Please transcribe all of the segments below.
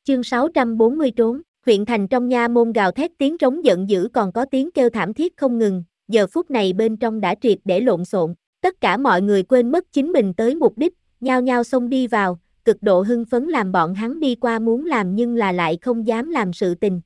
Chương 640 trốn, huyện thành trong nha môn gào thét tiếng trống giận dữ còn có tiếng kêu thảm thiết không ngừng, giờ phút này bên trong đã triệt để lộn xộn, tất cả mọi người quên mất chính mình tới mục đích, nhao nhao xông đi vào, cực độ hưng phấn làm bọn hắn đi qua muốn làm nhưng là lại không dám làm sự tình,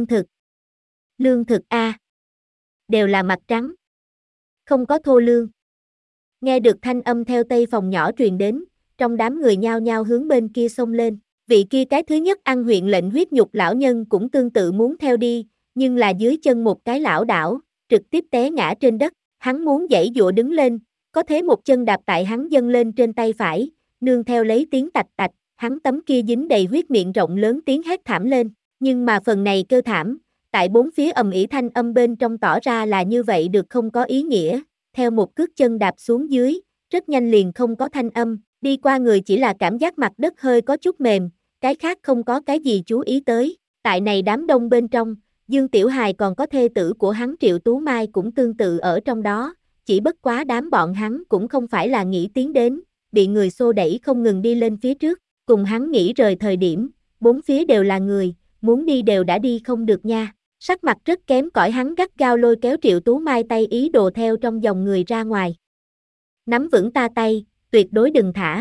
lương thực a, đều là mặt trắng, không có thô lương. Nghe được thanh âm theo tây phòng nhỏ truyền đến, trong đám người nhao nhao hướng bên kia xông lên. Vị kia cái thứ nhất ăn huyện lệnh huyết nhục lão nhân cũng tương tự muốn theo đi, nhưng là dưới chân một cái lão đảo, trực tiếp té ngã trên đất, hắn muốn giãy giụa đứng lên, có thế một chân đạp tại hắn dâng lên trên tay phải, nương theo lấy tiếng tạch tạch, hắn tấm kia dính đầy huyết miệng rộng lớn tiếng hét thảm lên, nhưng mà phần này kêu thảm, tại bốn phía ầm ĩ thanh âm bên trong tỏ ra là như vậy được không có ý nghĩa, theo một cước chân đạp xuống dưới, rất nhanh liền không có thanh âm, đi qua người chỉ là cảm giác mặt đất hơi có chút mềm, cái khác không có cái gì chú ý tới, tại này đám đông bên trong, Dương Tiểu Hài còn có thê tử của hắn Triệu Tú Mai cũng tương tự ở trong đó, chỉ bất quá đám bọn hắn cũng không phải là nghĩ tiến đến, bị người xô đẩy không ngừng đi lên phía trước, cùng hắn nghĩ rời thời điểm, bốn phía đều là người, muốn đi đều đã đi không được nha, sắc mặt rất kém cỏi hắn gắt gao lôi kéo Triệu Tú Mai tay ý đồ theo trong dòng người ra ngoài. Nắm vững ta tay, tuyệt đối đừng thả.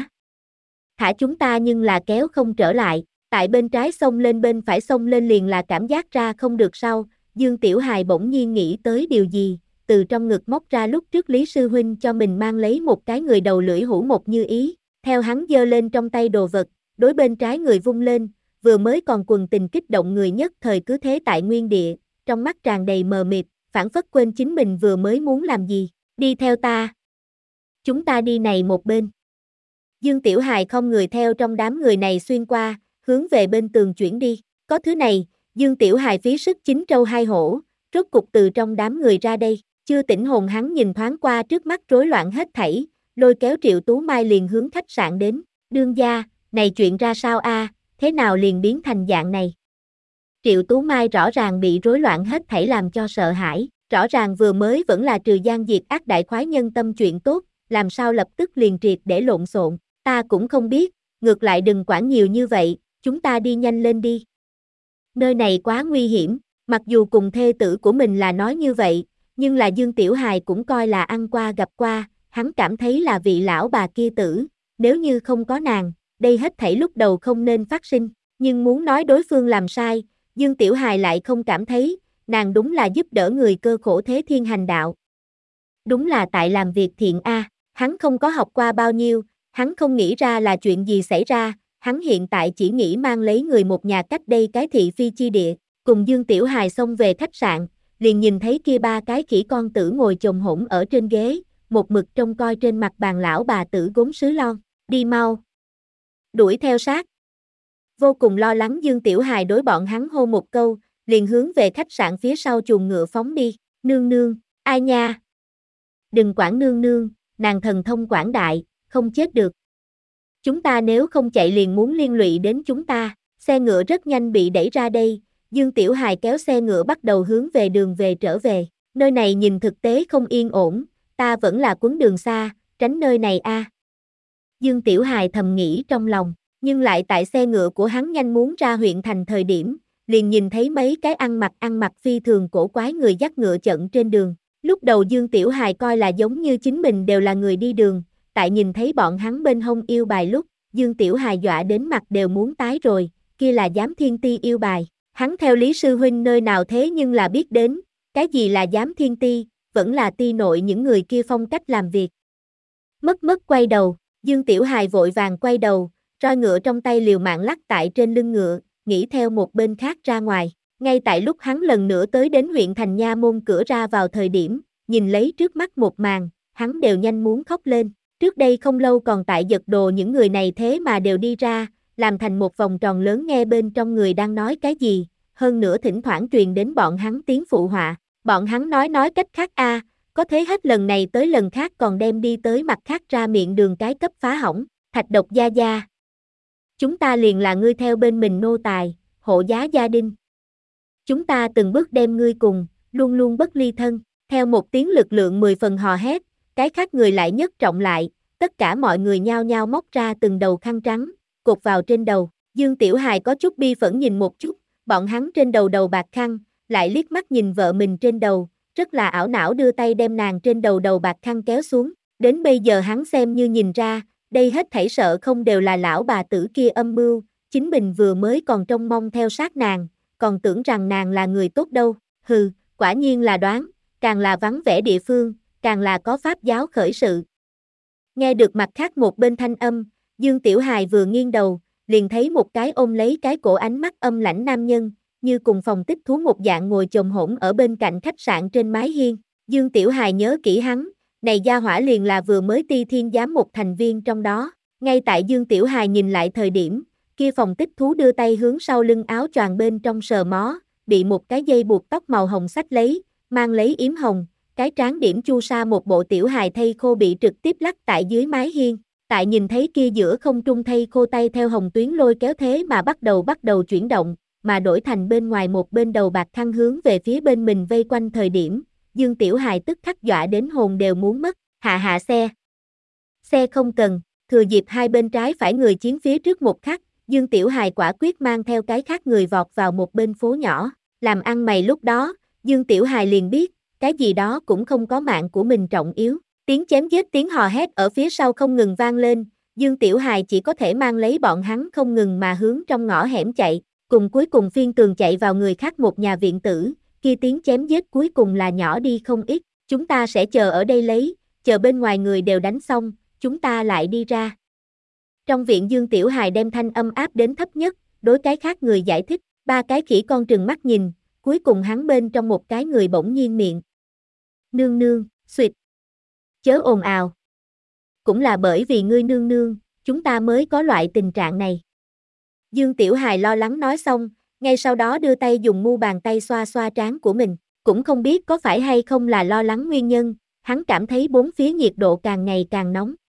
Thả chúng ta nhưng là kéo không trở lại, tại bên trái xông lên bên phải xông lên liền là cảm giác ra không được sau, Dương Tiểu Hài bỗng nhiên nghĩ tới điều gì, từ trong ngực móc ra lúc trước Lý Sư Huynh cho mình mang lấy một cái người đầu lưỡi hũ một như ý, theo hắn giơ lên trong tay đồ vật, đối bên trái người vung lên, vừa mới còn quần tình kích động người nhất thời cứ thế tại nguyên địa, trong mắt tràn đầy mờ mịt, phảng phất quên chính mình vừa mới muốn làm gì, đi theo ta. Chúng ta đi này một bên. Dương Tiểu Hài không người theo trong đám người này xuyên qua, hướng về bên tường chuyển đi. Có thứ này, Dương Tiểu Hài phí sức chín trâu hai hổ, rốt cục từ trong đám người ra đây, chưa tỉnh hồn hắn nhìn thoáng qua trước mắt rối loạn hết thảy, lôi kéo Triệu Tú Mai liền hướng khách sạn đến. Đương gia, này chuyện ra sao a? Thế nào liền biến thành dạng này? Triệu Tú Mai rõ ràng bị rối loạn hết thảy làm cho sợ hãi, rõ ràng vừa mới vẫn là trừ gian diệt ác đại khoái nhân tâm chuyện tốt, làm sao lập tức liền triệt để lộn xộn, ta cũng không biết, ngược lại đừng quản nhiều như vậy, chúng ta đi nhanh lên đi. Nơi này quá nguy hiểm, mặc dù cùng thê tử của mình là nói như vậy, nhưng là Dương Tiểu Hài cũng coi là ăn qua gặp qua, hắn cảm thấy là vị lão bà kia tử, nếu như không có nàng, đây hết thảy lúc đầu không nên phát sinh, nhưng muốn nói đối phương làm sai, Dương Tiểu Hài lại không cảm thấy, nàng đúng là giúp đỡ người cơ khổ thế thiên hành đạo. Đúng là tại làm việc thiện a, hắn không có học qua bao nhiêu, hắn không nghĩ ra là chuyện gì xảy ra, hắn hiện tại chỉ nghĩ mang lấy người một nhà cách đây cái thị phi chi địa, cùng Dương Tiểu Hài xông về khách sạn, liền nhìn thấy kia ba cái khỉ con tử ngồi chồng hổn ở trên ghế, một mực trông coi trên mặt bàn lão bà tử gốm sứ lon, đi mau. Đuổi theo sát. Vô cùng lo lắng Dương Tiểu Hài đối bọn hắn hô một câu, liền hướng về khách sạn phía sau chuồng ngựa phóng đi, nương nương, ai nha. Đừng quản nương nương, nàng thần thông quảng đại, không chết được. Chúng ta nếu không chạy liền muốn liên lụy đến chúng ta, xe ngựa rất nhanh bị đẩy ra đây, Dương Tiểu Hài kéo xe ngựa bắt đầu hướng về đường về trở về, nơi này nhìn thực tế không yên ổn, ta vẫn là quấn đường xa, tránh nơi này a. Dương Tiểu Hài thầm nghĩ trong lòng, nhưng lại tại xe ngựa của hắn nhanh muốn ra huyện thành thời điểm, liền nhìn thấy mấy cái ăn mặc phi thường cổ quái người dắt ngựa chận trên đường. Lúc đầu Dương Tiểu Hài coi là giống như chính mình đều là người đi đường, tại nhìn thấy bọn hắn bên hông yêu bài lúc, Dương Tiểu Hài dọa đến mặt đều muốn tái rồi, kia là Giám Thiên Ti yêu bài. Hắn theo Lý Sư Huynh nơi nào thế nhưng là biết đến, cái gì là Giám Thiên Ti, vẫn là ti nội những người kia phong cách làm việc. Mất quay đầu, Dương Tiểu Hài vội vàng quay đầu, roi ngựa trong tay liều mạng lắc tại trên lưng ngựa, nghĩ theo một bên khác ra ngoài. Ngay tại lúc hắn lần nữa tới đến huyện thành nha môn cửa ra vào thời điểm, nhìn lấy trước mắt một màn, hắn đều nhanh muốn khóc lên. Trước đây không lâu còn tại giật đồ những người này thế mà đều đi ra, làm thành một vòng tròn lớn nghe bên trong người đang nói cái gì, hơn nữa thỉnh thoảng truyền đến bọn hắn tiếng phụ họa. Bọn hắn nói cách khác a, có thế hết lần này tới lần khác còn đem đi tới mặt khác ra miệng đường cái cấp phá hỏng, Thạch Độc gia gia. Chúng ta liền là ngươi theo bên mình nô tài, hộ giá gia đình. Chúng ta từng bước đem ngươi cùng, luôn luôn bất ly thân, theo một tiếng lực lượng 10 phần hò hét, cái khác người lại nhất trọng lại, tất cả mọi người nhao nhao móc ra từng đầu khăn trắng, cột vào trên đầu, Dương Tiểu Hài có chút bi phẫn nhìn một chút, bọn hắn trên đầu bạc khăn, lại liếc mắt nhìn vợ mình trên đầu, rất là ảo não đưa tay đem nàng trên đầu bạc khăn kéo xuống, đến bây giờ hắn xem như nhìn ra, đây hết thảy sợ không đều là lão bà tử kia âm mưu, chính mình vừa mới còn trông mong theo sát nàng, còn tưởng rằng nàng là người tốt đâu, hừ, quả nhiên là đoán, càng là vắng vẻ địa phương, càng là có pháp giáo khởi sự. Nghe được mặt khác một bên thanh âm, Dương Tiểu Hài vừa nghiêng đầu, liền thấy một cái ôm lấy cái cổ ánh mắt âm lãnh nam nhân, như cùng phòng tích thú một dạng ngồi chồm hổm ở bên cạnh khách sạn trên mái hiên. Dương Tiểu Hài nhớ kỹ hắn, này gia hỏa liền là vừa mới Ti Thiên giám một thành viên trong đó. Ngay tại Dương Tiểu Hài nhìn lại thời điểm, kia phòng tích thú đưa tay hướng sau lưng áo choàng bên trong sờ mó, bị một cái dây buộc tóc màu hồng xách lấy, mang lấy yếm hồng, cái trán điểm chu sa một bộ tiểu hài thây khô bị trực tiếp lắc tại dưới mái hiên. Tại nhìn thấy kia giữa không trung thây khô tay theo hồng tuyến lôi kéo thế mà bắt đầu chuyển động, mà đổi thành bên ngoài một bên đầu bạc khăn hướng về phía bên mình vây quanh thời điểm, Dương Tiểu Hài tức khắc dọa đến hồn đều muốn mất, hạ xe. Xe không cần, thừa dịp hai bên trái phải người chiến phía trước một khắc, Dương Tiểu Hài quả quyết mang theo cái khác người vọt vào một bên phố nhỏ, làm ăn mày lúc đó, Dương Tiểu Hài liền biết, cái gì đó cũng không có mạng của mình trọng yếu. Tiếng chém giết tiếng hò hét ở phía sau không ngừng vang lên, Dương Tiểu Hài chỉ có thể mang lấy bọn hắn không ngừng mà hướng trong ngõ hẻm chạy, cùng cuối cùng phiên tường chạy vào người khác một nhà viện tử, kia tiếng chém giết cuối cùng là nhỏ đi không ít, chúng ta sẽ chờ ở đây lấy, chờ bên ngoài người đều đánh xong, chúng ta lại đi ra. Trong viện Dương Tiểu Hài đem thanh âm áp đến thấp nhất, đối cái khác người giải thích, ba cái khỉ con trừng mắt nhìn, cuối cùng hắn bên trong một cái người bỗng nhiên miệng. Nương nương, xuyệt. Chớ ồn ào. Cũng là bởi vì ngươi nương nương, chúng ta mới có loại tình trạng này. Dương Tiểu Hài lo lắng nói xong, ngay sau đó đưa tay dùng mu bàn tay xoa xoa trán của mình, cũng không biết có phải hay không là lo lắng nguyên nhân, hắn cảm thấy bốn phía nhiệt độ càng ngày càng nóng,